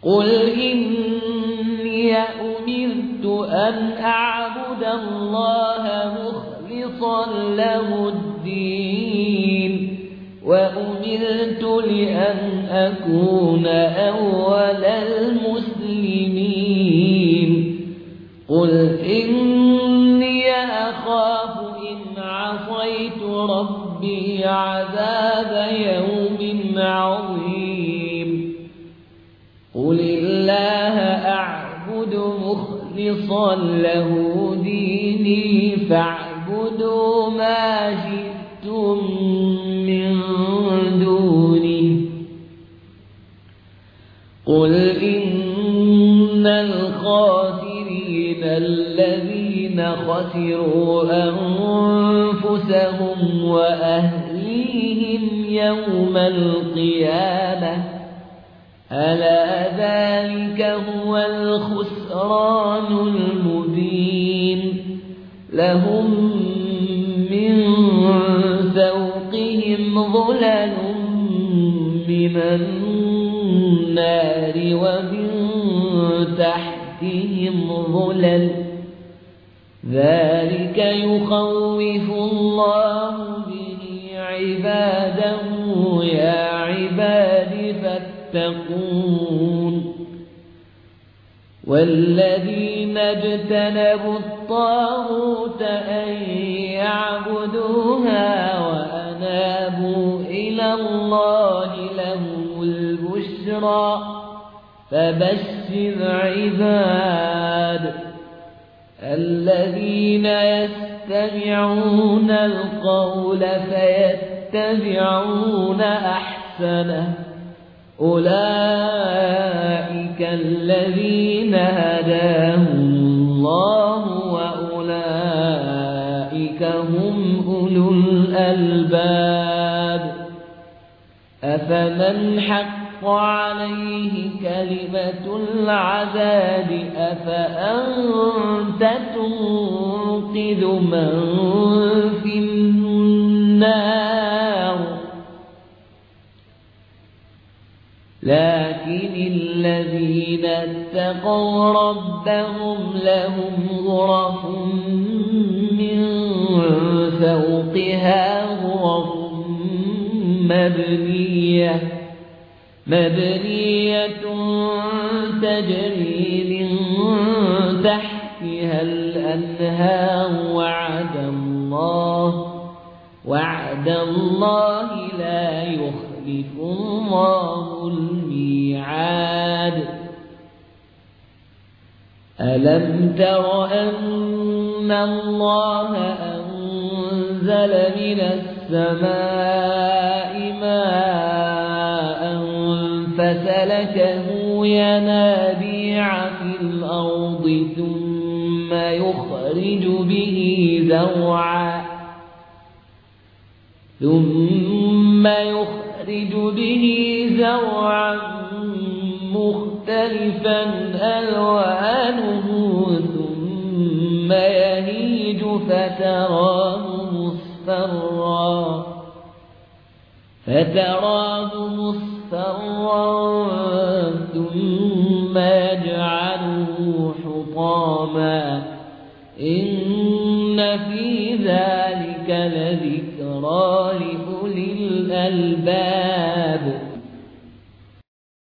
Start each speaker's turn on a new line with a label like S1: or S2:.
S1: قل إني أمرت أن أعبد الله مخلصا له الدين وأمرت لأن أكون أول المسلمين قل إني أخاف إن عصيت ربي عذاب يوم عظيم قل الله أعبد مخلصا له ديني فاعبدوا ما شئتم من دونه قل إن الخاسرين الذين خسروا أنفسهم وأهليهم يوم القيامة ألا ذلك هو الخسران المبين لهم من فوقهم ظلل من النار ومن تحتهم ظلل ذلك يخوف الله به عباده يا عباد فاتقون والذين اجتنبوا الطاغوت أن يعبدوها وأنابوا إلى الله لهم البشرى فبشر عباد الذين يستمعون القول فيتبعون أحسنه أولئك الذين هداهم الله وأولئك هم أولو الألباب أفمن حق عليه كلمة العذاب أفأنت تنقذ من في النار لكن الذين اتقوا ربهم لهم غرف من فوقها غرف مبنية تجري من تحتها الأنهار وعد الله لا يخلف الله الميعاد ألم تر أن الله أنزل من السماء ماء فسلكه ينابيع في الأرض ثم يخرج به زرعا مختلفا ألوانه ثم يهيج فتراه مصفرا ثم يجعله حطاما إن في